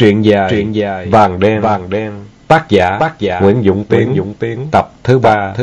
Truyện dài Vàng đen. Tác giả Nguyễn Dũng Tiến. Tập thứ ba.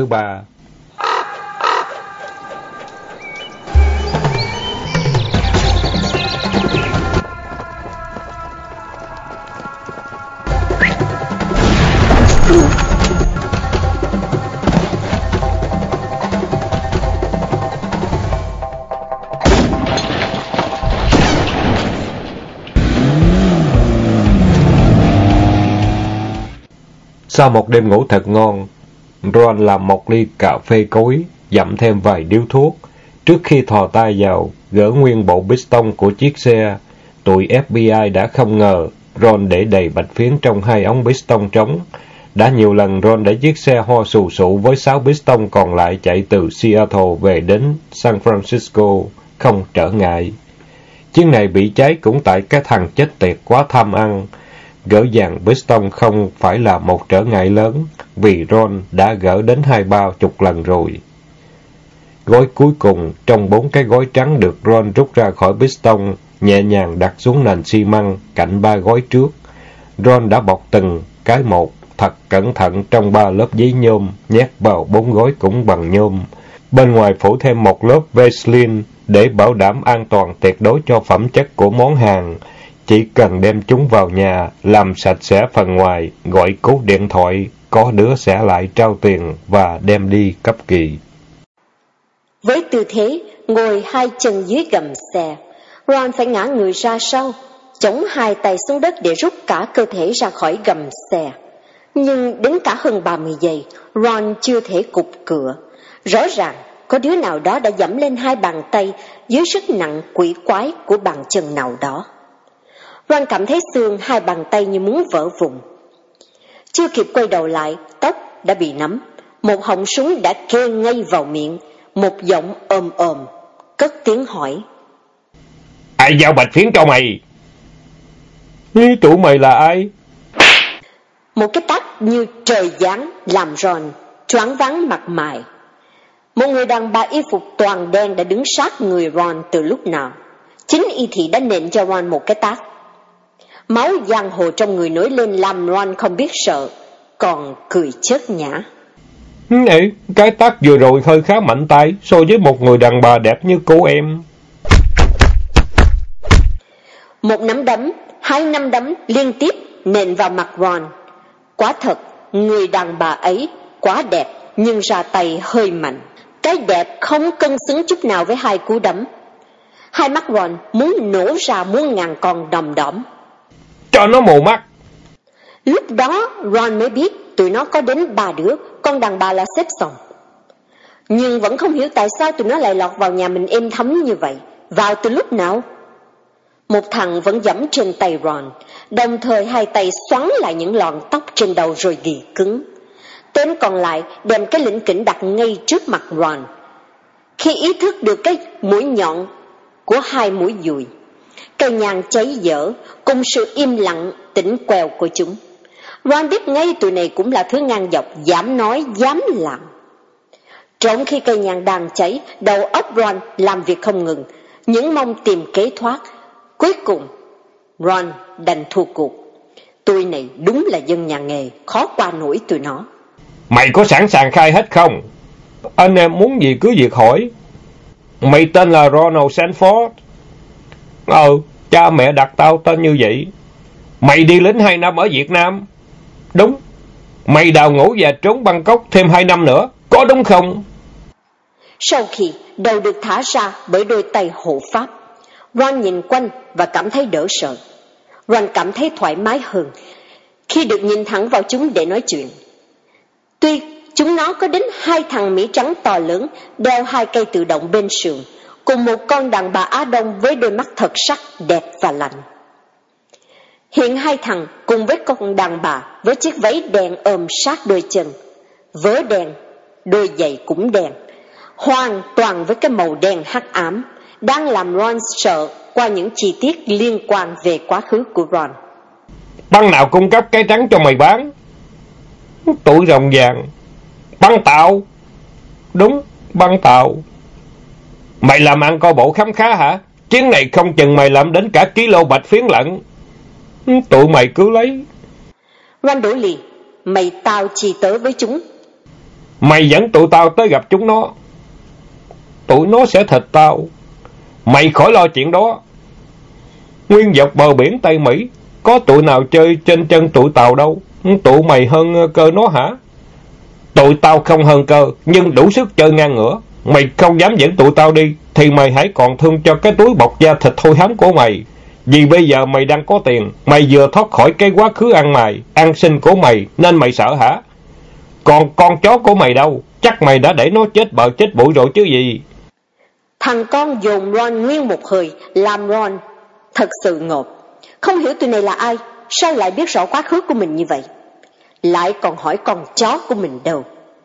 Sau một đêm ngủ thật ngon, Ron làm một ly cà phê cối, dặm thêm vài điếu thuốc. Trước khi thò tay vào, gỡ nguyên bộ piston của chiếc xe, tụi FBI đã không ngờ Ron để đầy bạch phiến trong hai ống piston trống. Đã nhiều lần Ron để chiếc xe ho sù sụ với 6 piston còn lại chạy từ Seattle về đến San Francisco, không trở ngại. Chuyến này bị cháy cũng tại cái thằng chết tiệt quá tham ăn. Gỡ dàn piston không phải là một trở ngại lớn, vì Ron đã gỡ đến 20-30 lần rồi. Gói cuối cùng trong 4 cái gói trắng được Ron rút ra khỏi piston, nhẹ nhàng đặt xuống nền xi măng cạnh 3 gói trước. Ron đã bọc từng cái một thật cẩn thận trong 3 lớp giấy nhôm, nhét vào 4 gói cũng bằng nhôm. Bên ngoài phủ thêm một lớp Vaseline để bảo đảm an toàn tuyệt đối cho phẩm chất của món hàng. Chỉ cần đem chúng vào nhà, làm sạch sẽ phần ngoài, gọi cú điện thoại, có đứa sẽ lại trao tiền và đem đi cấp kỳ. Với tư thế ngồi hai chân dưới gầm xe, Ron phải ngã người ra sau, chống hai tay xuống đất để rút cả cơ thể ra khỏi gầm xe. Nhưng đến cả hơn 30 giây, Ron chưa thể cụp cựa. Rõ ràng, có đứa nào đó đã giẫm lên hai bàn tay dưới sức nặng quỷ quái của bàn chân nào đó. Ron cảm thấy xương hai bàn tay như muốn vỡ vụn. Chưa kịp quay đầu lại, tóc đã bị nắm. Một họng súng đã kê ngay vào miệng. Một giọng ồm cất tiếng hỏi: Ai giao bạch phiến cho mày? Tụi mày là ai? Một cái tát như trời giáng làm Ron choáng váng mặt mày. Một người đàn bà y phục toàn đen đã đứng sát người Ron từ lúc nào. Chính y thị đã nện cho Ron một cái tát. Máu giang hồ trong người nổi lên làm Ron không biết sợ, còn cười chớt nhã. Ê, cái tát vừa rồi hơi khá mạnh tay so với một người đàn bà đẹp như cô em. Một nắm đấm, 2 nắm đấm liên tiếp nện vào mặt Ron. Quả thật, người đàn bà ấy quá đẹp nhưng ra tay hơi mạnh. Cái đẹp không cân xứng chút nào với 2 cú đấm. Hai mắt Ron muốn nổ ra muôn ngàn con đom đóm. Cho nó mù mắt. Lúc đó Ron mới biết tụi nó có đến 3 đứa, con đàn bà là xếp xong. Nhưng vẫn không hiểu tại sao tụi nó lại lọt vào nhà mình êm thấm như vậy. Vào từ lúc nào? Một thằng vẫn giẫm trên tay Ron, đồng thời hai tay xoắn lại những lọn tóc trên đầu rồi ghì cứng. Tên còn lại đem cái lỉnh kỉnh đặt ngay trước mặt Ron. Khi ý thức được cái mũi nhọn của 2 mũi dùi, cây nhang cháy dở cùng sự im lặng tỉnh quèo của chúng, Ron biết ngay tụi này cũng là thứ ngang dọc, dám nói dám làm. Trong khi cây nhang đang cháy, đầu óc Ron làm việc không ngừng, những mong tìm kế thoát. Cuối cùng Ron đành thua cuộc. Tụi này đúng là dân nhà nghề, khó qua nổi tụi nó. Mày có sẵn sàng khai hết không? Anh em muốn gì cứ việc hỏi. Mày tên là Ronald Sanford. Cha mẹ đặt tao tên như vậy. Mày đi lính 2 năm ở Việt Nam. Đúng. Mày đào ngũ và trốn Bangkok thêm 2 năm nữa, có đúng không? Sau khi đầu được thả ra bởi đôi tay hộ pháp, Ron nhìn quanh và cảm thấy đỡ sợ. Ron cảm thấy thoải mái hơn khi được nhìn thẳng vào chúng để nói chuyện. Tuy chúng nó có đến 2 thằng Mỹ trắng to lớn đeo 2 cây tự động bên sườn, cùng một con đàn bà Á Đông với đôi mắt thật sắc, đẹp và lạnh. Hiện 2 thằng cùng với con đàn bà với chiếc váy đen ôm sát đôi chân, vớ đen, đôi giày cũng đen, hoàn toàn với cái màu đen hắc ám, đang làm Ron sợ qua những chi tiết liên quan về quá khứ của Ron. Băng nào cung cấp cái trắng cho mày bán? Tụi rồng vàng. Băng tạo. Đúng, băng tạo. Mày làm ăn coi bộ khám khá hả? Chuyến này không chừng mày làm đến cả kilo bạch phiến lận. Tụi mày cứ lấy. Ron đổ liền. Mày tao chi tới với chúng. Mày dẫn tụi tao tới gặp chúng nó. Tụi nó sẽ thịt tao. Mày khỏi lo chuyện đó. Nguyên dọc bờ biển Tây Mỹ, có tụi nào chơi trên chân tụi tao đâu. Tụi mày hơn cơ nó hả? Tụi tao không hơn cơ, nhưng đủ sức chơi ngang ngửa. Mày không dám dẫn tụi tao đi, thì mày hãy còn thương cho cái túi bọc da thịt hôi hám của mày. Vì bây giờ mày đang có tiền, mày vừa thoát khỏi cái quá khứ ăn mày, ăn xin của mày, nên mày sợ hả? Còn con chó của mày đâu? Chắc mày đã để nó chết bờ chết bụi rồi chứ gì. Thằng con dồn Ron nguyên một hơi, làm Ron thật sự ngộp. Không hiểu tụi này là ai, sao lại biết rõ quá khứ của mình như vậy? Lại còn hỏi con chó của mình đâu.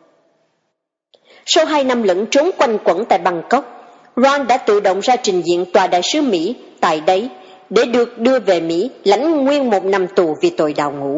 Sau 2 năm lẫn trốn quanh quẩn tại Bangkok, Ron đã tự động ra trình diện tòa đại sứ Mỹ tại đấy để được đưa về Mỹ lãnh nguyên 1 năm tù vì tội đào ngũ.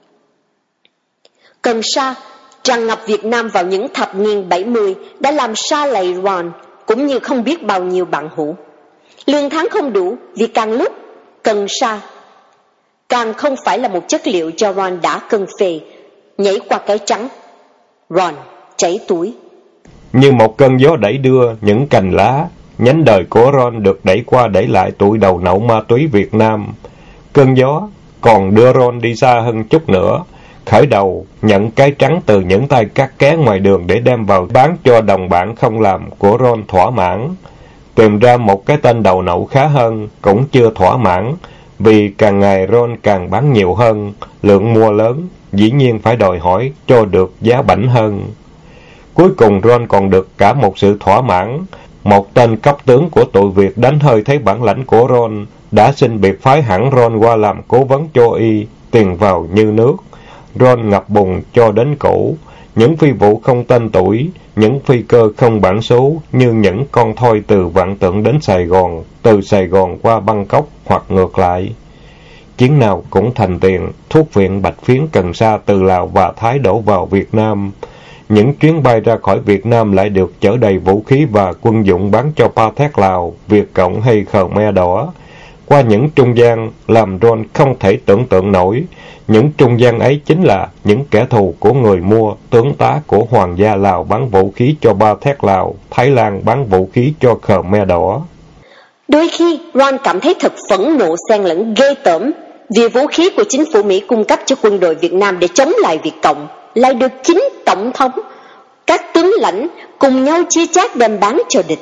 Cần sa tràn ngập Việt Nam vào những thập niên 70 đã làm sa lầy Ron cũng như không biết bao nhiêu bạn hữu. Lương tháng không đủ vì càng lúc cần sa càng không phải là một chất liệu cho Ron đã cân phê, nhảy qua cái trắng. Ron cháy túi. Như một cơn gió đẩy đưa những cành lá, nhánh đời của Ron được đẩy qua đẩy lại tuổi đầu nậu ma túy Việt Nam. Cơn gió còn đưa Ron đi xa hơn chút nữa, khởi đầu nhận cái trắng từ những tay cắt ké ngoài đường để đem vào bán cho đồng bạn không làm của Ron thỏa mãn. Tìm ra một cái tên đầu nậu khá hơn cũng chưa thỏa mãn, vì càng ngày Ron càng bán nhiều hơn, lượng mua lớn, dĩ nhiên phải đòi hỏi cho được giá bảnh hơn. Cuối cùng Ron còn được cả một sự thỏa mãn. Một tên cấp tướng của tụi Việt đánh hơi thấy bản lãnh của Ron, đã xin biệt phái hẳn Ron qua làm cố vấn cho y, tiền vào như nước. Ron ngập bùn cho đến cổ, những phi vụ không tên tuổi, những phi cơ không bản số, như những con thoi từ Vạn Tượng đến Sài Gòn, từ Sài Gòn qua Bangkok hoặc ngược lại. Chuyến nào cũng thành tiền, thuốc viện bạch phiến cần sa từ Lào và Thái đổ vào Việt Nam. Những chuyến bay ra khỏi Việt Nam lại được chở đầy vũ khí và quân dụng bán cho Pathet Lào, Việt Cộng hay Khmer Đỏ. Qua những trung gian làm Ron không thể tưởng tượng nổi. Những trung gian ấy chính là những kẻ thù của người mua, tướng tá của Hoàng gia Lào bán vũ khí cho Pathet Lào, Thái Lan bán vũ khí cho Khmer Đỏ. Đôi khi Ron cảm thấy thật phẫn nộ xen lẫn ghê tởm vì vũ khí của chính phủ Mỹ cung cấp cho quân đội Việt Nam để chống lại Việt Cộng lại được chính tổng thống, các tướng lãnh cùng nhau chia chác đem bán cho địch.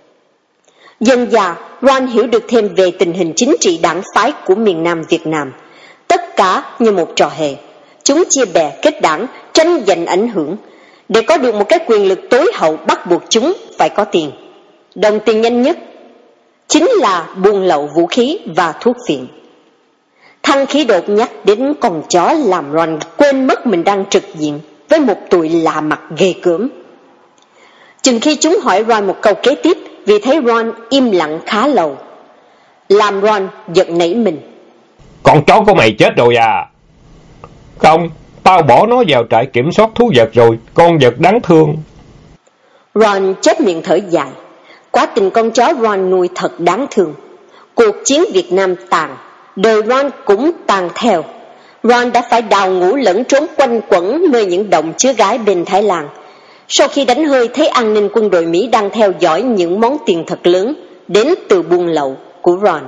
Dần dà, Ron hiểu được thêm về tình hình chính trị đảng phái của miền Nam Việt Nam. Tất cả như một trò hề. Chúng chia bè kết đảng, tranh giành ảnh hưởng. Để có được một cái quyền lực tối hậu bắt buộc chúng phải có tiền. Đồng tiền nhanh nhất chính là buôn lậu vũ khí và thuốc phiện. Thăng khí đột nhắc đến con chó làm Ron quên mất mình đang trực diện với một tụi lạ mặt ghê gớm. Chừng khi chúng hỏi Ron một câu kế tiếp vì thấy Ron im lặng khá lâu, làm Ron giật nảy mình. Con chó của mày chết rồi à? Không, tao bỏ nó vào trại kiểm soát thú vật rồi, con vật đáng thương. Ron chép miệng thở dài. Quá tình con chó Ron nuôi thật đáng thương. Cuộc chiến Việt Nam tàn, đời Ron cũng tàn theo. Ron đã phải đào ngũ lẫn trốn quanh quẩn nơi những động chứa gái bên Thái Lan. Sau khi đánh hơi thấy an ninh quân đội Mỹ đang theo dõi những món tiền thật lớn đến từ buôn lậu của Ron.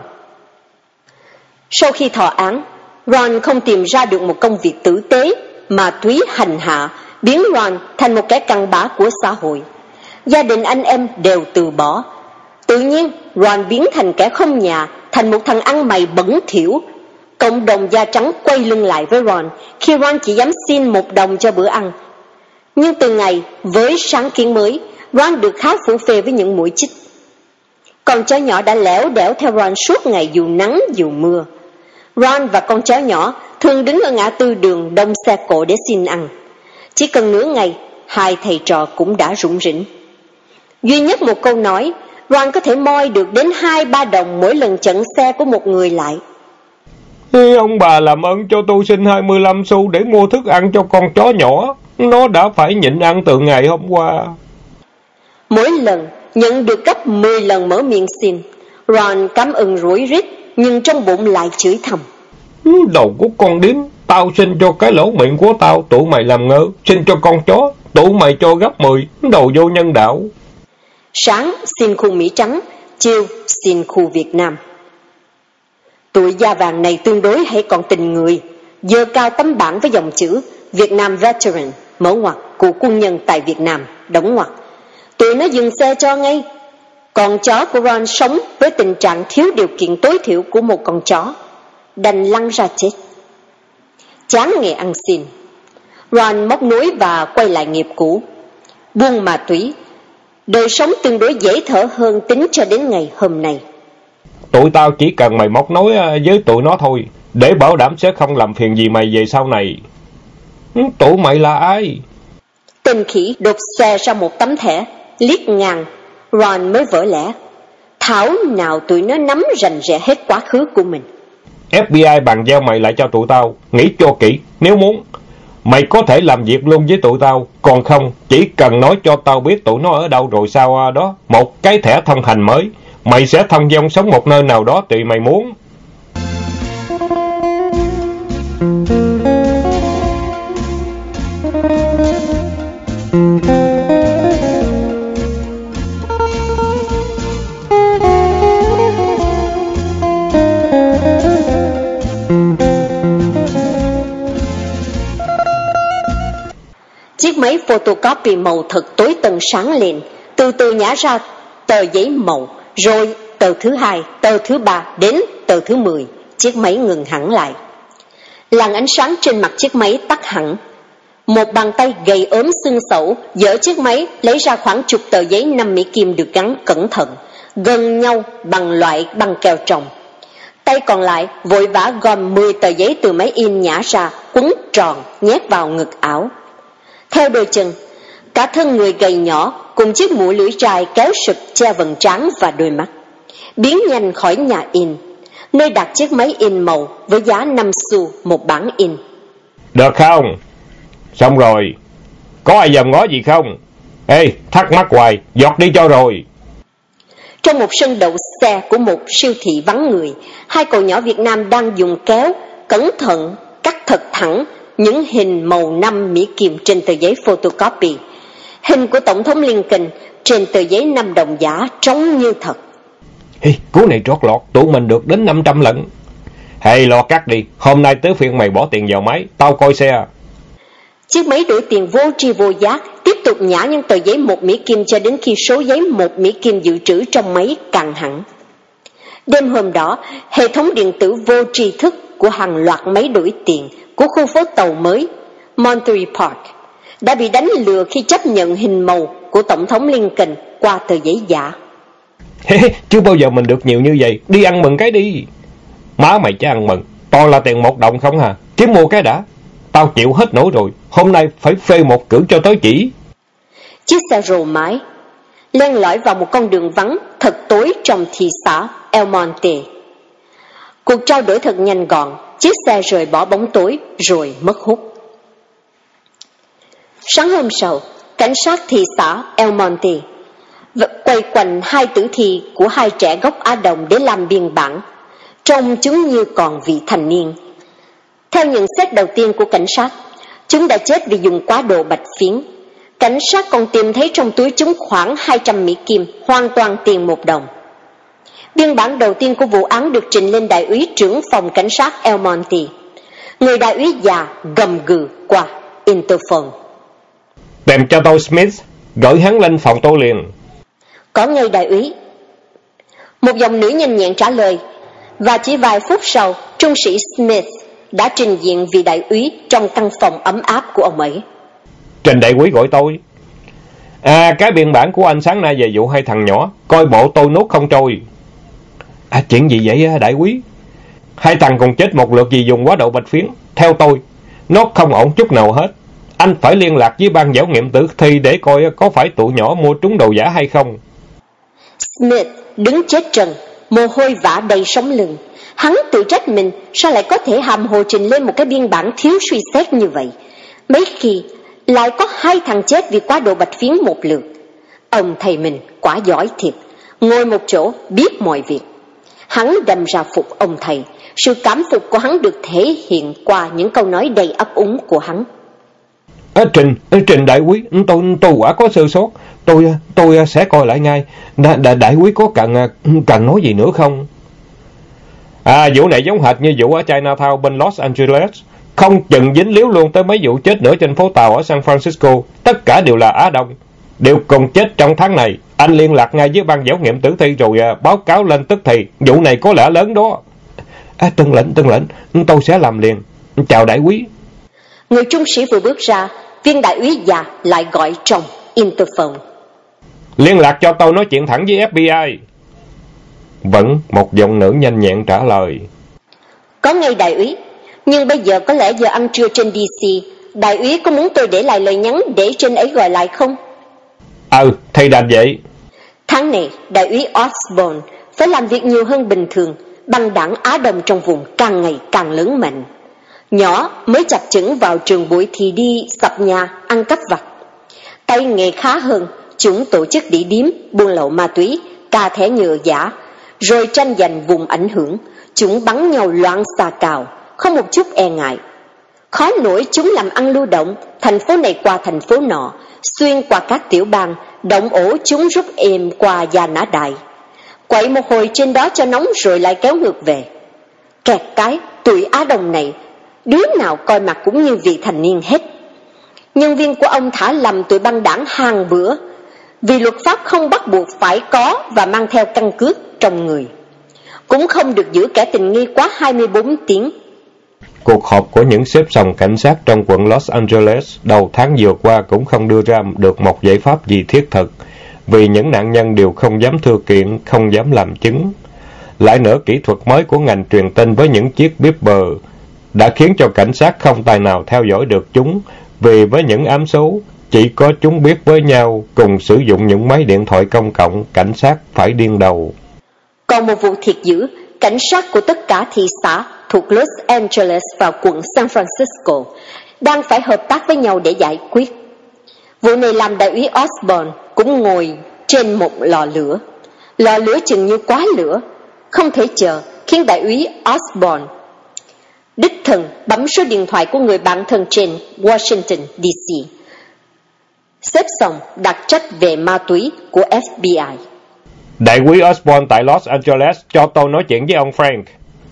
Sau khi thọ án, Ron không tìm ra được một công việc tử tế, mà túy hành hạ biến Ron thành một kẻ cặn bã của xã hội. Gia đình anh em đều từ bỏ. Tự nhiên Ron biến thành kẻ không nhà, thành một thằng ăn mày bẩn thỉu. Cộng đồng da trắng quay lưng lại với Ron khi Ron chỉ dám xin $1 cho bữa ăn. Nhưng từ ngày với sáng kiến mới, Ron được khá phủ phê với những mũi chích. Con chó nhỏ đã lẻo đẻo theo Ron suốt ngày dù nắng dù mưa. Ron và con chó nhỏ thường đứng ở ngã tư đường đông xe cộ để xin ăn. Chỉ cần nửa ngày, hai thầy trò cũng đã rủng rỉnh. Duy nhất một câu nói, Ron có thể moi được đến 2-3 đồng mỗi lần chặn xe của một người lại. Ông bà làm ơn cho tôi xin 25 xu để mua thức ăn cho con chó nhỏ. Nó đã phải nhịn ăn từ ngày hôm qua. Mỗi lần nhận được gấp 10 lần mở miệng xin, Ron cảm ơn rối rít, nhưng trong bụng lại chửi thầm. Đầu của con điếm, tao xin cho cái lỗ miệng của tao, tụi mày làm ngơ, xin cho con chó, tụi mày cho gấp 10, đồ vô nhân đạo. Sáng xin khu Mỹ Trắng, chiều xin khu Việt Nam. Tụi da vàng này tương đối hay còn tình người, giơ cao tấm bảng với dòng chữ Việt Nam Veteran, mở ngoặc, của quân nhân tại Việt Nam, đóng ngoặc. Tụi nó dừng xe cho ngay. Con chó của Ron sống với tình trạng thiếu điều kiện tối thiểu của một con chó, đành lăn ra chết. Chán nghề ăn xin, Ron móc nối và quay lại nghiệp cũ, buôn ma túy. Đời sống tương đối dễ thở hơn tính cho đến ngày hôm nay. Tụi tao chỉ cần mày móc nối với tụi nó thôi, để bảo đảm sẽ không làm phiền gì mày về sau này. Tụi mày là ai? Tên khỉ đột xòe ra một tấm thẻ, liếc ngang, Ron mới vỡ lẽ. Thảo nào tụi nó nắm rành rẽ hết quá khứ của mình. FBI bàn giao mày lại cho tụi tao, nghĩ cho kỹ, nếu muốn mày có thể làm việc luôn với tụi tao, còn không chỉ cần nói cho tao biết tụi nó ở đâu, rồi sau đó một cái thẻ thông hành mới, mày sẽ thông dong sống một nơi nào đó tùy mày muốn. Chiếc máy photocopy màu thật tối tần sáng lên, từ từ nhả ra tờ giấy màu, rồi tờ thứ 2, tờ thứ 3 đến tờ thứ 10, chiếc máy ngừng hẳn lại. Làn ánh sáng trên mặt chiếc máy tắt hẳn. Một bàn tay gầy ốm xương xẩu giở chiếc máy lấy ra khoảng chục tờ giấy 5 Mỹ Kim được gắn cẩn thận, gần nhau bằng loại băng keo trồng. Tay còn lại vội vã gom 10 tờ giấy từ máy in nhả ra, quấn tròn, nhét vào ngực áo. Theo đôi chân, cả thân người gầy nhỏ cùng chiếc mũ lưỡi trai kéo sụp che vầng trán và đôi mắt, biến nhanh khỏi nhà in, nơi đặt chiếc máy in màu với giá 5 xu một bản in. Được không? Xong rồi. Có ai dòm ngó gì không? Ê, thắc mắc hoài, giọt đi cho rồi. Trong một sân đậu xe của một siêu thị vắng người, hai cậu nhỏ Việt Nam đang dùng kéo cẩn thận cắt thật thẳng những hình màu 5 Mỹ Kim trên tờ giấy photocopy. Hình của Tổng thống Lincoln trên tờ giấy 5 đồng giả trông như thật. Ê, cú này trót lọt, tụi mình được đến 500 lận. Hey, lo cắt đi, hôm nay tới phiên mày bỏ tiền vào máy, tao coi xe. Chiếc máy đổi tiền vô tri vô giác tiếp tục nhả những tờ giấy 1 Mỹ Kim cho đến khi số giấy 1 Mỹ Kim dự trữ trong máy cạn hẳn. Đêm hôm đó, hệ thống điện tử vô tri thức của hàng loạt máy đổi tiền của khu phố tàu mới Monterey Park đã bị đánh lừa khi chấp nhận hình màu của Tổng thống Lincoln qua tờ giấy giả. Chưa bao giờ mình được nhiều như vậy, đi ăn mừng cái đi. Má mày chứ ăn mừng, toàn là tiền 1 đồng không hả? Kiếm mua cái đã. Tao chịu hết nổi rồi, hôm nay phải phê một cử cho tới chỉ. Chiếc xe rồ mái len lỏi vào một con đường vắng thật tối trong thị xã El Monte. Cuộc trao đổi thật nhanh gọn, chiếc xe rời bỏ bóng tối rồi mất hút. Sáng hôm sau, cảnh sát thị xã El Monte quay quanh hai tử thi của hai trẻ gốc Á Đông để làm biên bản, trông chúng như còn vị thành niên. Theo nhận xét đầu tiên của cảnh sát, chúng đã chết vì dùng quá độ bạch phiến. Cảnh sát còn tìm thấy trong túi chúng khoảng 200 Mỹ Kim, hoàn toàn tiền 1 đồng. Biên bản đầu tiên của vụ án được trình lên đại úy trưởng phòng cảnh sát El Monte. Người đại úy già gầm gừ qua interphone. Tìm cho tôi Smith, gửi hắn lên phòng tôi liền. Có ngay đại úy. Một giọng nữ nhanh nhẹn trả lời, và chỉ vài phút sau, trung sĩ Smith đã trình diện vị đại úy trong căn phòng ấm áp của ông ấy. Trình đại úy gọi tôi. Cái biên bản của anh sáng nay về vụ 2 thằng nhỏ, coi bộ tôi nuốt không trôi. Chuyện gì vậy đại úy? 2 thằng còn chết một lượt vì dùng quá độ bạch phiến. Theo tôi, nó không ổn chút nào hết. Anh phải liên lạc với ban giám nghiệm tử thi để coi có phải tụi nhỏ mua trúng đồ giả hay không. Smith đứng chết trần, mồ hôi vã đầy sống lưng. Hắn tự trách mình sao lại có thể hàm hồ trình lên một cái biên bản thiếu suy xét như vậy. Mấy khi lại có 2 thằng chết vì quá độ bạch phiến một lượt. Ông thầy mình quả giỏi thiệt, ngồi một chỗ biết mọi việc. Hắn đâm ra phục ông thầy, Sự cảm phục của hắn được thể hiện qua những câu nói đầy ấp úng của hắn. Trình đại quý, tôi quả có sơ sót, tôi sẽ coi lại ngay. Đại quý có cần nói gì nữa không? Vụ này giống hệt như vụ ở Chinatown bên Los Angeles, không chừng dính líu luôn tới mấy vụ chết nữa trên phố tàu ở San Francisco. Tất cả đều là Á Đông, đều cùng chết trong tháng này. Anh liên lạc ngay với ban giám nghiệm tử thi rồi báo cáo lên tức thì. Vụ này có lẽ lớn đó. Tân lệnh, tôi sẽ làm liền. Chào đại quý. Người trung sĩ vừa bước ra, viên đại úy già lại gọi trong interphone. Liên lạc cho tôi nói chuyện thẳng với FBI. Vẫn một giọng nữ nhanh nhẹn trả lời. Có ngay đại úy, nhưng bây giờ có lẽ giờ ăn trưa trên DC. Đại úy có muốn tôi để lại lời nhắn để trên ấy gọi lại không? Thì đành vậy. Tháng này, đại úy Osborne phải làm việc nhiều hơn bình thường. Băng đảng Á Đông trong vùng càng ngày càng lớn mạnh. Nhỏ mới chập chững vào trường buổi thì đi sập nhà, ăn cắp vặt. Tay nghề khá hơn, chúng tổ chức đĩ điếm, buôn lậu ma túy, cà thẻ nhựa giả, rồi tranh giành vùng ảnh hưởng. Chúng bắn nhau loạn xà cào, không một chút e ngại. Khó nổi chúng làm ăn lưu động, thành phố này qua thành phố nọ, xuyên qua các tiểu bang, động ổ chúng rút êm qua Gia Nã Đại. Quậy một hồi trên đó cho nóng rồi lại kéo ngược về. Kẹt cái, tụi Á Đông này, đứa nào coi mặt cũng như vị thành niên hết. Nhân viên của ông thả lầm tụi băng đảng hàng bữa, vì luật pháp không bắt buộc phải có và mang theo căn cước trong người. Cũng không được giữ kẻ tình nghi quá 24 tiếng. Cuộc họp của những xếp sòng cảnh sát trong quận Los Angeles đầu tháng vừa qua cũng không đưa ra được một giải pháp gì thiết thực, vì những nạn nhân đều không dám thưa kiện, không dám làm chứng. Lại nữa, kỹ thuật mới của ngành truyền tin với những chiếc beeper đã khiến cho cảnh sát không tài nào theo dõi được chúng, vì với những ám số, chỉ có chúng biết với nhau cùng sử dụng những máy điện thoại công cộng, cảnh sát phải điên đầu. Còn một vụ thiệt dữ, cảnh sát của tất cả thị xã thuộc Los Angeles và quận San Francisco đang phải hợp tác với nhau để giải quyết. Vụ này làm đại úy Osborne cũng ngồi trên một lò lửa. Lò lửa chừng như quá lửa, không thể chờ, khiến đại úy Osborne đích thân bấm số điện thoại của người bạn thân trên Washington, D.C. xếp sòng đặc trách về ma túy của FBI. Đại úy Osborne tại Los Angeles, cho tôi nói chuyện với ông Frank.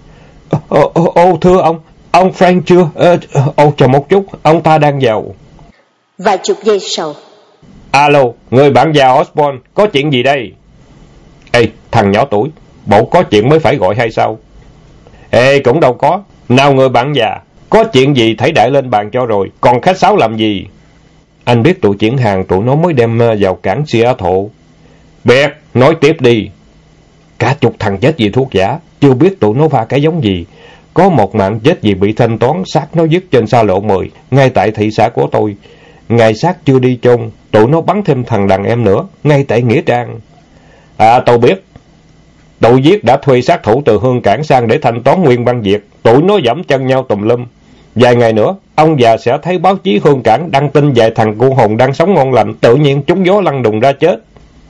Thưa ông Frank chưa? Chờ một chút, ông ta đang vào. Vài chục giây sau. Alo, người bạn già Osborne, có chuyện gì đây? Ê, thằng nhỏ tuổi, bộ có chuyện mới phải gọi hay sao? Ê, cũng đâu có. Nào người bạn già, có chuyện gì thấy đại lên bàn cho rồi, còn khách sáo làm gì? Anh biết tụi chuyển hàng tụi nó mới đem vào cảng Seattle. Biết, nói tiếp đi. Cả chục thằng chết vì thuốc giả, chưa biết tụi nó pha cái giống gì. Có một mạng chết vì bị thanh toán, xác nó dứt trên xa lộ 10, ngay tại thị xã của tôi. Ngày xác chưa đi chôn, tụi nó bắn thêm thằng đàn em nữa, ngay tại Nghĩa Trang. Tôi biết. Tụi giết đã thuê sát thủ từ Hương Cảng sang để thanh toán nguyên băng diệt. Tụi nó giẫm chân nhau tùm lum. Vài ngày nữa, ông già sẽ thấy báo chí Hương Cảng đăng tin vài thằng cu hồn đang sống ngon lành, tự nhiên trúng gió lăn đùng ra chết.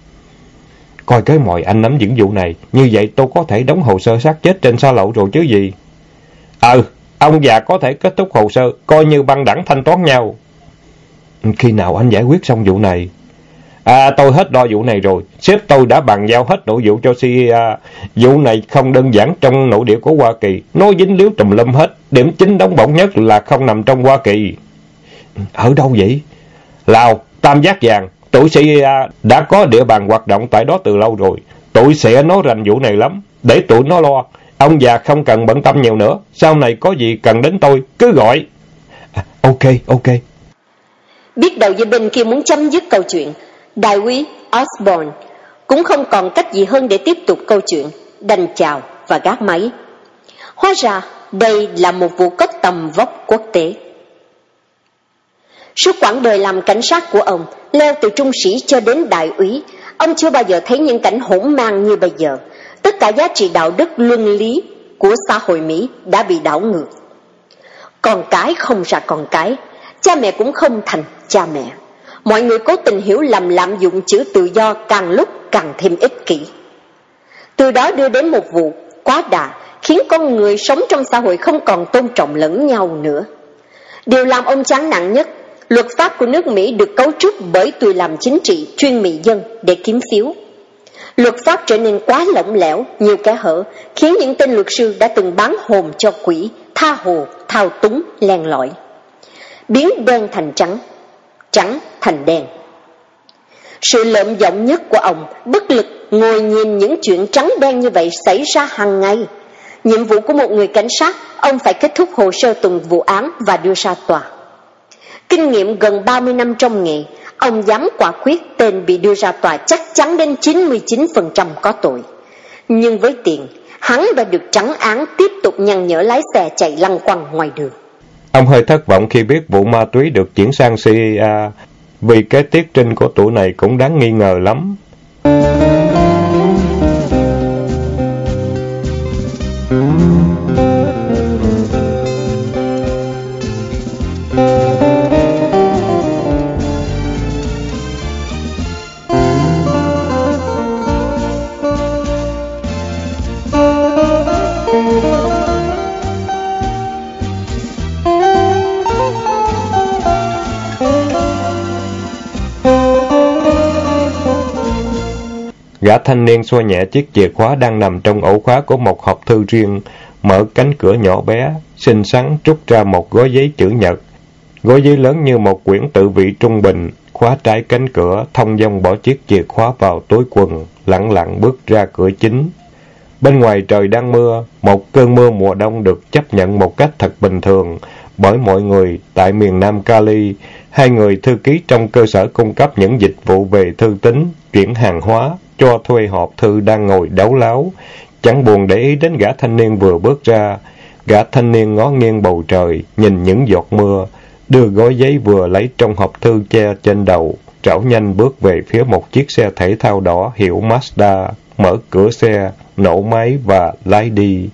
Coi cái mồi anh nắm vững vụ này, như vậy tôi có thể đóng hồ sơ xác chết trên xa lộ rồi chứ gì. Ông già có thể kết thúc hồ sơ, coi như băng đảng thanh toán nhau. Khi nào anh giải quyết xong vụ này? Tôi hết đo vụ này rồi. Sếp tôi đã bàn giao hết nội vụ cho CIA. Vụ này không đơn giản trong nội địa của Hoa Kỳ. Nó dính líu tùm lum hết. Điểm chính đóng bỏng nhất là không nằm trong Hoa Kỳ. Ở đâu vậy? Lào, Tam Giác Vàng. Tụi CIA đã có địa bàn hoạt động tại đó từ lâu rồi. Tụi sẽ nói rành vụ này lắm. Để tụi nó lo. Ông già không cần bận tâm nhiều nữa. Sau này có gì cần đến tôi, cứ gọi. Ok. Biết đầu dây bên kia muốn chấm dứt câu chuyện, đại úy Osborne cũng không còn cách gì hơn để tiếp tục câu chuyện, đành chào và gác máy. Hóa ra đây là một vụ có tầm vóc quốc tế. Suốt quãng đời làm cảnh sát của ông, leo từ trung sĩ cho đến đại úy, ông chưa bao giờ thấy những cảnh hỗn mang như bây giờ. Tất cả giá trị đạo đức luân lý của xã hội Mỹ đã bị đảo ngược. Con cái không ra con cái, cha mẹ cũng không thành cha mẹ. Mọi người cố tình hiểu lầm lạm dụng chữ tự do càng lúc càng thêm ích kỷ. Từ đó đưa đến một vụ quá đà khiến con người sống trong xã hội không còn tôn trọng lẫn nhau nữa. Điều làm ông chán nặng nhất, luật pháp của nước Mỹ được cấu trúc bởi tụi làm chính trị chuyên mị dân để kiếm phiếu. Luật pháp trở nên quá lỏng lẻo, nhiều kẽ hở, khiến những tên luật sư đã từng bán hồn cho quỷ, tha hồ, thao túng, len lỏi. Biến đen thành trắng, trắng thành đen. Sự lợm giọng nhất của ông, bất lực ngồi nhìn những chuyện trắng đen như vậy xảy ra hàng ngày. Nhiệm vụ của một người cảnh sát, ông phải kết thúc hồ sơ từng vụ án và đưa ra tòa. Kinh nghiệm gần 30 năm trong nghề, ông dám quả quyết tên bị đưa ra tòa chắc chắn đến 99% có tội. Nhưng với tiền, hắn đã được trắng án tiếp tục nhăn nhở lái xe chạy lăng quăng ngoài đường. Ông hơi thất vọng khi biết vụ ma túy được chuyển sang CIA, vì cái tiết trinh của tụi này cũng đáng nghi ngờ lắm. Gã thanh niên xoa nhẹ chiếc chìa khóa đang nằm trong ổ khóa của một hộp thư riêng, mở cánh cửa nhỏ bé, xinh xắn trút ra một gói giấy chữ nhật. Gói giấy lớn như một quyển tự vị trung bình, khóa trái cánh cửa, thong dong bỏ chiếc chìa khóa vào túi quần, lẳng lặng bước ra cửa chính. Bên ngoài trời đang mưa, một cơn mưa mùa đông được chấp nhận một cách thật bình thường bởi mọi người tại miền Nam Cali. Hai người thư ký trong cơ sở cung cấp những dịch vụ về thư tín, chuyển hàng hóa, cho thuê hộp thư đang ngồi đấu láo, chẳng buồn để ý đến gã thanh niên vừa bước ra. Gã thanh niên ngó nghiêng bầu trời, nhìn những giọt mưa, đưa gói giấy vừa lấy trong hộp thư che trên đầu, trảo nhanh bước về phía một chiếc xe thể thao đỏ hiệu Mazda, mở cửa xe, nổ máy và lái đi.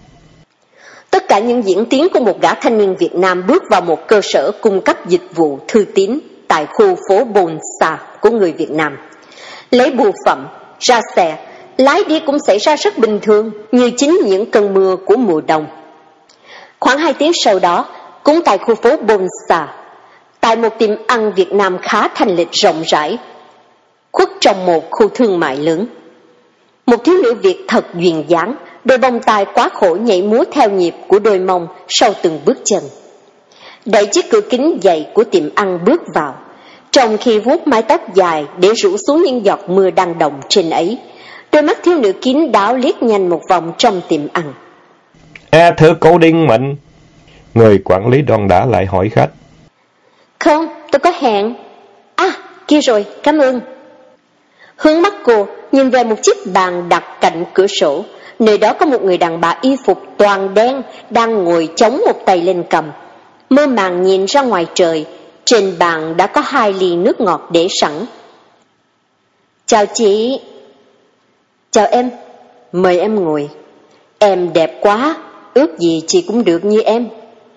Tất cả những diễn tiến của một gã thanh niên Việt Nam bước vào một cơ sở cung cấp dịch vụ thư tín tại khu phố Bonsa của người Việt Nam. Lấy bưu phẩm, ra xe, lái đi cũng xảy ra rất bình thường, như chính những cơn mưa của mùa đông. Khoảng 2 tiếng sau đó, cũng tại khu phố Bonsa, tại một tiệm ăn Việt Nam khá thanh lịch rộng rãi, khuất trong một khu thương mại lớn, một thiếu nữ Việt thật duyên dáng, đôi bông tai quá khổ nhảy múa theo nhịp của đôi mông sau từng bước chân. Đẩy chiếc cửa kính dày của tiệm ăn bước vào, trong khi vuốt mái tóc dài để rủ xuống những giọt mưa đang đọng trên ấy. Đôi mắt thiếu nữ kín đáo liếc nhanh một vòng trong tiệm ăn. Thưa cô Đinh Mệnh. Người quản lý đon đã lại hỏi khách. Không, tôi có hẹn. Kia rồi, cảm ơn. Hướng mắt cô nhìn về một chiếc bàn đặt cạnh cửa sổ. Nơi đó có một người đàn bà y phục toàn đen đang ngồi chống một tay lên cầm, mơ màng nhìn ra ngoài trời. Trên bàn đã có 2 ly nước ngọt để sẵn. Chào chị. Chào em. Mời em ngồi. Em đẹp quá, ước gì chị cũng được như em.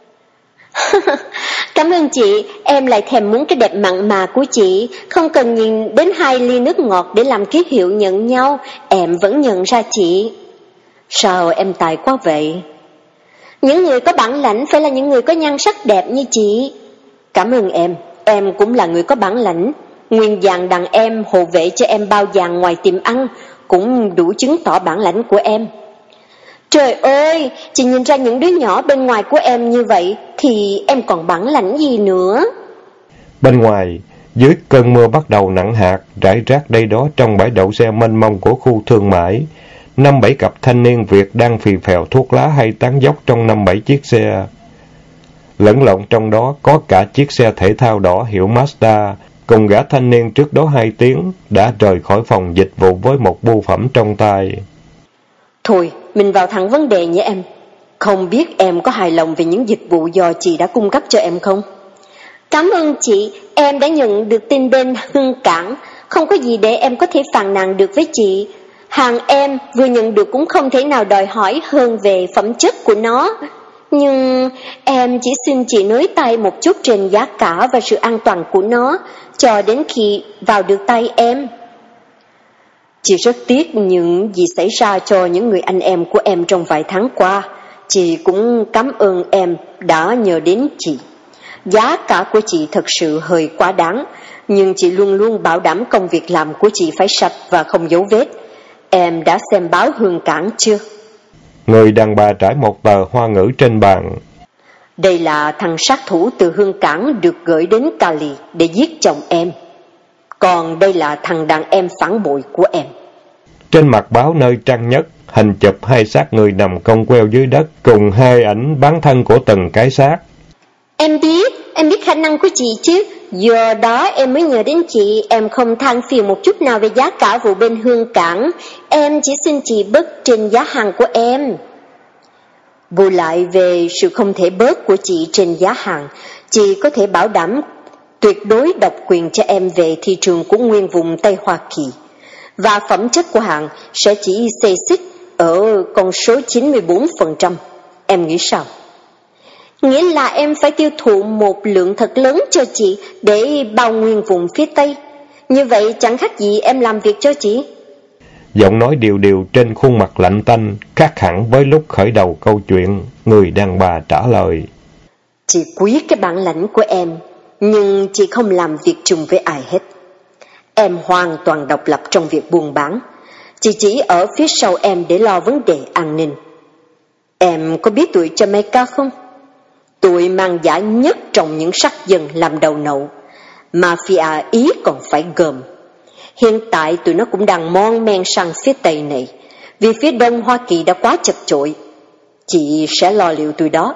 Cảm ơn chị, em lại thèm muốn cái đẹp mặn mà của chị. Không cần nhìn đến 2 ly nước ngọt để làm ký hiệu nhận nhau, em vẫn nhận ra chị. Sao em tài quá vậy? Những người có bản lãnh phải là những người có nhan sắc đẹp như chị. Cảm ơn em cũng là người có bản lãnh. Nguyên vàng đàn em hộ vệ cho em bao vàng ngoài tiệm ăn cũng đủ chứng tỏ bản lãnh của em. Trời ơi, chị nhìn ra những đứa nhỏ bên ngoài của em như vậy thì em còn bản lãnh gì nữa? Bên ngoài, dưới cơn mưa bắt đầu nặng hạt, rải rác đây đó trong bãi đậu xe mênh mông của khu thương mại. 5-7 cặp thanh niên Việt đang phì phèo thuốc lá hay tán dốc trong 5-7 chiếc xe. Lẫn lộn trong đó có cả chiếc xe thể thao đỏ hiệu Mazda, cùng gã thanh niên trước đó 2 tiếng đã rời khỏi phòng dịch vụ với một bưu phẩm trong tay. Thôi, mình vào thẳng vấn đề nhé em. Không biết em có hài lòng về những dịch vụ do chị đã cung cấp cho em không? Cảm ơn chị, em đã nhận được tin bên Hưng Cảng. Không có gì để em có thể phàn nàn được với chị. Hàng em vừa nhận được cũng không thể nào đòi hỏi hơn về phẩm chất của nó. Nhưng em chỉ xin chị nới tay một chút trên giá cả và sự an toàn của nó, cho đến khi vào được tay em. Chị rất tiếc những gì xảy ra cho những người anh em của em trong vài tháng qua. Chị cũng cảm ơn em đã nhờ đến chị. Giá cả của chị thật sự hơi quá đáng, nhưng chị luôn luôn bảo đảm công việc làm của chị phải sạch và không dấu vết. Em đã xem báo Hương Cảng chưa? Người đàn bà trải một tờ hoa ngữ trên bàn. Đây là thằng sát thủ từ Hương Cảng được gửi đến Cali để giết chồng em. Còn đây là thằng đàn em phản bội của em. Trên mặt báo nơi trang nhất, hình chụp hai xác người nằm cong queo dưới đất cùng hai ảnh bán thân của từng cái xác. Em biết khả năng của chị chứ. Do đó em mới nhờ đến chị. Em không than phiền một chút nào về giá cả vụ bên Hương Cảng. Em chỉ xin chị bớt trên giá hàng của em. Bù lại về sự không thể bớt của chị trên giá hàng, chị có thể bảo đảm tuyệt đối độc quyền cho em về thị trường của nguyên vùng Tây Hoa Kỳ. Và phẩm chất của hàng sẽ chỉ xê xích ở con số 94%. Em nghĩ sao? Nghĩa là em phải tiêu thụ một lượng thật lớn cho chị để bao nguyên vùng phía Tây. Như vậy chẳng khác gì em làm việc cho chị. Giọng nói điều điều trên khuôn mặt lạnh tanh, khác hẳn với lúc khởi đầu câu chuyện. Người đàn bà trả lời. Chị quý cái bản lãnh của em, nhưng chị không làm việc chung với ai hết. Em hoàn toàn độc lập trong việc buôn bán. Chị chỉ ở phía sau em để lo vấn đề an ninh. Em có biết tụi Jamaica không? Tụi mang giả nhất trong những sắc dân làm đầu nậu. Mafia Ý còn phải gờm. Hiện tại tụi nó cũng đang mon men sang phía Tây này, vì phía Đông Hoa Kỳ đã quá chật chội. Chị sẽ lo liệu tụi đó.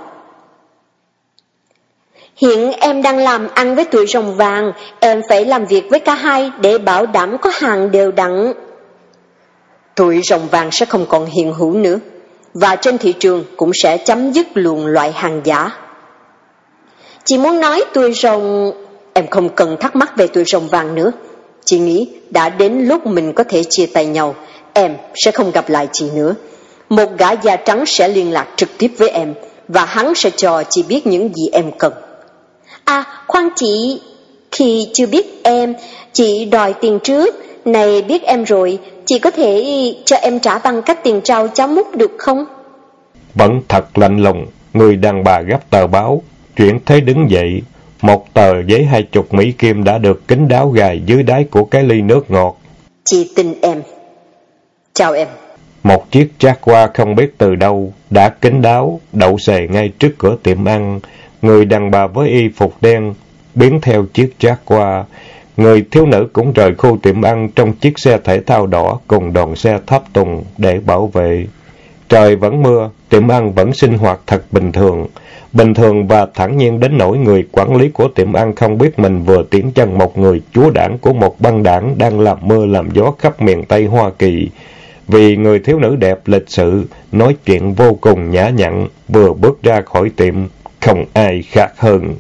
Hiện em đang làm ăn với tụi rồng vàng, em phải làm việc với cả hai để bảo đảm có hàng đều đặn. Tụi rồng vàng sẽ không còn hiện hữu nữa, và trên thị trường cũng sẽ chấm dứt luồng loại hàng giả. Chị muốn nói tụi rồng... Em không cần thắc mắc về tụi rồng vàng nữa. Chị nghĩ đã đến lúc mình có thể chia tay nhau. Em sẽ không gặp lại chị nữa. Một gã da trắng sẽ liên lạc trực tiếp với em, và hắn sẽ cho chị biết những gì em cần. À, khoan chị, khi chưa biết em, chị đòi tiền trước. Này biết em rồi, chị có thể cho em trả bằng cách tiền trao cháu múc được không? Vẫn thật lạnh lùng, người đàn bà gấp tờ báo, chuyển thế đứng dậy. Một tờ giấy 20 Mỹ Kim đã được kín đáo gài dưới đáy của cái ly nước ngọt. Chị tin em. Chào em. Một chiếc Jaguar không biết từ đâu đã kín đáo đậu xề ngay trước cửa tiệm ăn. Người đàn bà với y phục đen biến theo chiếc Jaguar. Người thiếu nữ cũng rời khu tiệm ăn trong chiếc xe thể thao đỏ cùng đoàn xe tháp tùng để bảo vệ. Trời vẫn mưa, tiệm ăn vẫn sinh hoạt thật bình thường và thản nhiên đến nỗi người quản lý của tiệm ăn không biết mình vừa tiễn chân một người chúa đảng của một băng đảng đang làm mưa làm gió khắp miền Tây Hoa Kỳ. Vì người thiếu nữ đẹp lịch sự, nói chuyện vô cùng nhã nhặn, vừa bước ra khỏi tiệm, không ai khác hơn.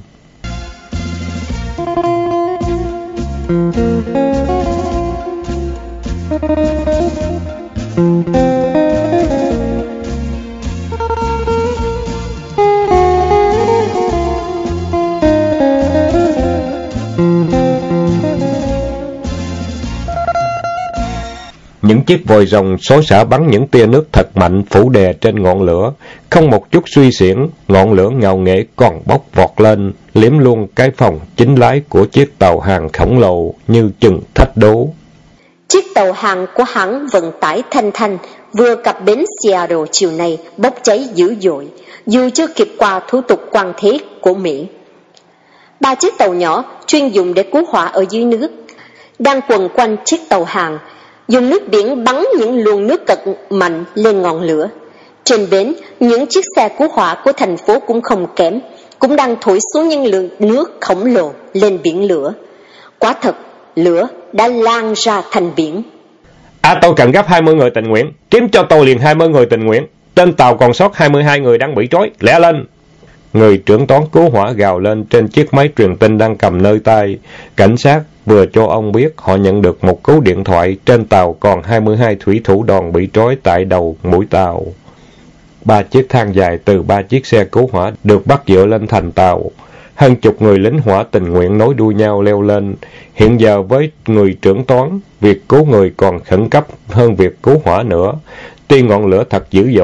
Những chiếc vòi rồng xối xả bắn những tia nước thật mạnh phủ đè trên ngọn lửa, không một chút suy xiển, ngọn lửa ngạo nghễ còn bốc vọt lên, liếm luôn cái phòng chính lái của chiếc tàu hàng khổng lồ như chừng thách đố. Chiếc tàu hàng của hãng vận tải Thanh Thanh vừa cập bến Seattle chiều nay bốc cháy dữ dội, dù chưa kịp qua thủ tục quan thế của Mỹ. 3 chiếc tàu nhỏ chuyên dùng để cứu hỏa ở dưới nước đang quần quanh chiếc tàu hàng, dùng nước biển bắn những luồng nước cực mạnh lên ngọn lửa. Trên bến, những chiếc xe cứu hỏa của thành phố cũng không kém, cũng đang thổi xuống những lượng nước khổng lồ lên biển lửa. Quả thật, lửa đã lan ra thành biển. Tôi cần gấp 20 người tình nguyện, kiếm cho tôi liền 20 người tình nguyện. Trên tàu còn sót 22 người đang bị trói, lẹ lên. Người trưởng toán cứu hỏa gào lên trên chiếc máy truyền tin đang cầm nơi tay. Cảnh sát vừa cho ông biết họ nhận được một cú điện thoại, trên tàu còn 22 thủy thủ đoàn bị trói tại đầu mũi tàu. 3 chiếc thang dài từ 3 chiếc xe cứu hỏa được bắt dựa lên thành tàu. Hơn chục người lính hỏa tình nguyện nối đuôi nhau leo lên. Hiện giờ với người trưởng toán, việc cứu người còn khẩn cấp hơn việc cứu hỏa nữa. Tuy ngọn lửa thật dữ dội,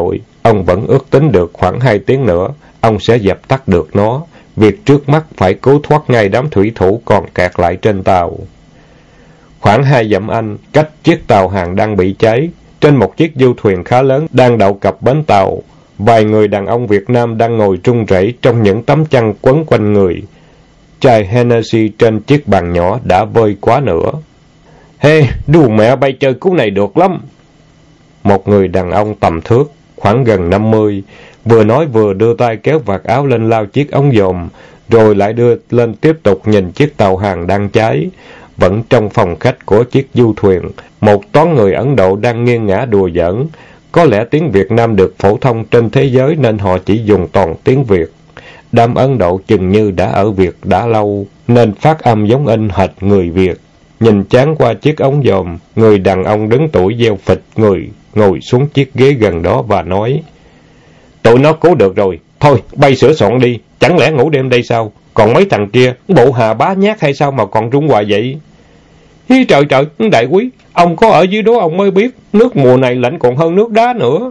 ông vẫn ước tính được khoảng 2 tiếng nữa, ông sẽ dập tắt được nó. Việc trước mắt phải cứu thoát ngay đám thủy thủ còn kẹt lại trên tàu. Khoảng 2 dặm Anh, cách chiếc tàu hàng đang bị cháy, trên một chiếc du thuyền khá lớn đang đậu cập bến tàu. Vài người đàn ông Việt Nam đang ngồi run rẩy trong những tấm chăn quấn quanh người. Chai Hennessy trên chiếc bàn nhỏ đã vơi quá nửa. Hey, đù mẹ bay chơi cú này được lắm. Một người đàn ông tầm thước, khoảng gần 50, vừa nói vừa đưa tay kéo vạt áo lên lau chiếc ống dòm, rồi lại đưa lên tiếp tục nhìn chiếc tàu hàng đang cháy. Vẫn trong phòng khách của chiếc du thuyền, một toán người Ấn Độ đang nghiêng ngã đùa giỡn. Có lẽ tiếng Việt Nam được phổ thông trên thế giới nên họ chỉ dùng toàn tiếng Việt. Đám Ấn Độ chừng như đã ở Việt đã lâu, nên phát âm giống in hệt người Việt. Nhìn chán qua chiếc ống dòm, người đàn ông đứng tuổi gieo phịch người, ngồi xuống chiếc ghế gần đó và nói: Tụi nó cứu được rồi, thôi bay sửa soạn đi, chẳng lẽ ngủ đêm đây sao? Còn mấy thằng kia, bộ hà bá nhát hay sao mà còn run hoài vậy? Hi trời trời, đại quý, ông có ở dưới đó ông mới biết, nước mùa này lạnh còn hơn nước đá nữa.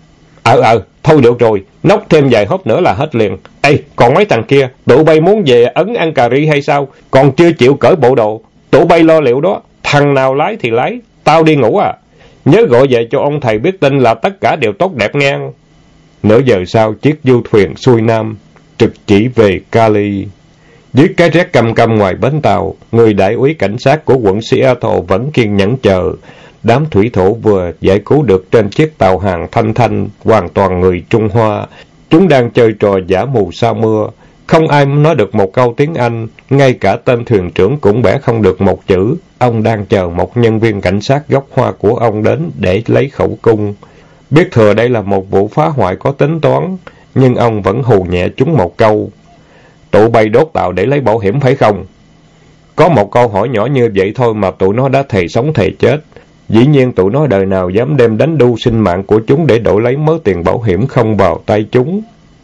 Thôi được rồi, nốc thêm vài hốp nữa là hết liền. Ê, còn mấy thằng kia, tụi bay muốn về Ấn ăn cà ri hay sao? Còn chưa chịu cởi bộ đồ, tụi bay lo liệu đó, thằng nào lái thì lái, tao đi ngủ à. Nhớ gọi về cho ông thầy biết tin là tất cả đều tốt đẹp ngang. Nửa giờ sau, chiếc du thuyền xuôi nam, trực chỉ về Cali. Dưới cái rét căm căm ngoài bến tàu, người đại úy cảnh sát của quận Seattle vẫn kiên nhẫn chờ. Đám thủy thủ vừa giải cứu được trên chiếc tàu hàng thanh thanh, hoàn toàn người Trung Hoa. Chúng đang chơi trò giả mù sa mưa. Không ai nói được một câu tiếng Anh, ngay cả tên thuyền trưởng cũng bẻ không được một chữ. Ông đang chờ một nhân viên cảnh sát gốc Hoa của ông đến để lấy khẩu cung. Biết thừa đây là một vụ phá hoại có tính toán, nhưng ông vẫn hù nhẹ chúng một câu: Tụi bay đốt tàu để lấy bảo hiểm phải không? Có một câu hỏi nhỏ như vậy thôi mà tụi nó đã thề sống thề chết. Dĩ nhiên tụi nó đời nào dám đem đánh đu sinh mạng của chúng để đổi lấy mớ tiền bảo hiểm không vào tay chúng.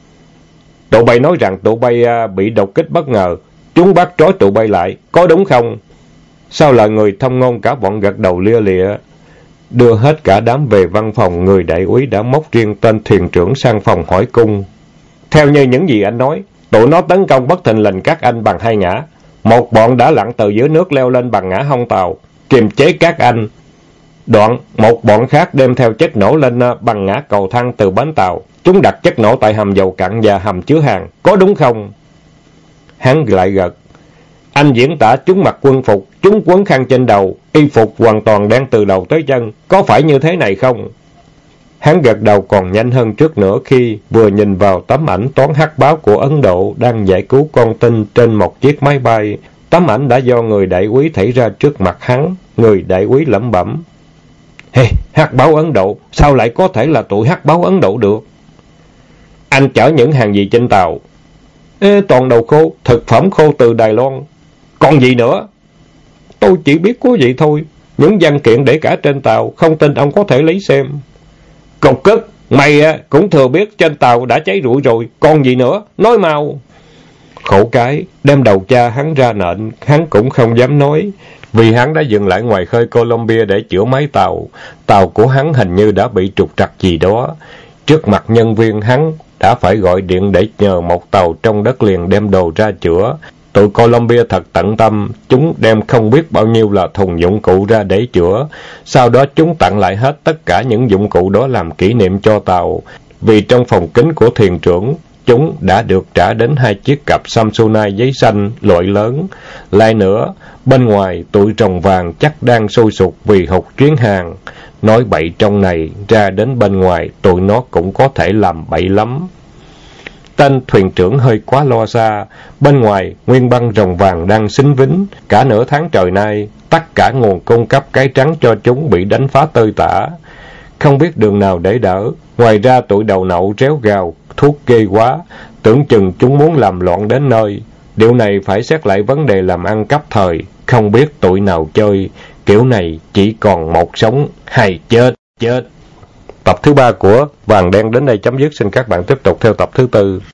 Tụi bay nói rằng tụi bay bị đột kích bất ngờ, chúng bắt trói tụi bay lại, có đúng không? Sau là người thông ngôn cả bọn gật đầu lia lịa. Đưa hết cả đám về văn phòng, người đại úy đã móc riêng tên thuyền trưởng sang phòng hỏi cung. Theo như những gì anh nói, tụi nó tấn công bất thình lình các anh bằng 2 ngã. Một bọn đã lặn từ dưới nước leo lên bằng ngã hông tàu, kiềm chế các anh. Đoạn, một bọn khác đem theo chất nổ lên bằng ngã cầu thang từ bến tàu. Chúng đặt chất nổ tại hầm dầu cặn và hầm chứa hàng, có đúng không? Hắn lại gật. Anh diễn tả chúng mặc quân phục, chúng quấn khăn trên đầu, y phục hoàn toàn đen từ đầu tới chân, có phải như thế này không? Hắn gật đầu còn nhanh hơn trước nữa khi vừa nhìn vào tấm ảnh toán hắc báo của Ấn Độ đang giải cứu con tin trên một chiếc máy bay. Tấm ảnh đã do người đại úy thảy ra trước mặt hắn. Người đại úy lẩm bẩm: Hey, hắc báo Ấn Độ, sao lại có thể là tụi hắc báo Ấn Độ được? Anh chở những hàng gì trên tàu? Toàn đồ khô, thực phẩm khô từ Đài Loan. Còn gì nữa? Tôi chỉ biết có vậy thôi. Những văn kiện để cả trên tàu, không tin ông có thể lấy xem. Cục cức, mày cũng thừa biết trên tàu đã cháy rụi rồi, còn gì nữa, nói mau. Khổ cái, đem đầu cha hắn ra nện, hắn cũng không dám nói, vì hắn đã dừng lại ngoài khơi Colombia để chữa máy tàu. Tàu của hắn hình như đã bị trục trặc gì đó. Trước mặt nhân viên hắn đã phải gọi điện để nhờ một tàu trong đất liền đem đồ ra chữa. Tụi Colombia thật tận tâm, chúng đem không biết bao nhiêu là thùng dụng cụ ra để chữa. Sau đó chúng tặng lại hết tất cả những dụng cụ đó làm kỷ niệm cho tàu. Vì trong phòng kính của thuyền trưởng, chúng đã được trả đến 2 chiếc cặp Samsonite giấy xanh loại lớn. Lại nữa, bên ngoài tụi rồng vàng chắc đang sôi sục vì hụt chuyến hàng. Nói bậy trong này, ra đến bên ngoài tụi nó cũng có thể làm bậy lắm. Tên thuyền trưởng hơi quá lo xa. Bên ngoài, nguyên băng rồng vàng đang xính vính. Cả nửa tháng trời nay, tất cả nguồn cung cấp cái trắng cho chúng bị đánh phá tơi tả. Không biết đường nào để đỡ. Ngoài ra tụi đầu nậu réo gào, thuốc ghê quá. Tưởng chừng chúng muốn làm loạn đến nơi. Điều này phải xét lại vấn đề làm ăn cấp thời. Không biết tụi nào chơi. Kiểu này chỉ còn một sống hay chết. Tập thứ 3 của Vàng Đen đến đây chấm dứt. Xin các bạn tiếp tục theo tập thứ 4.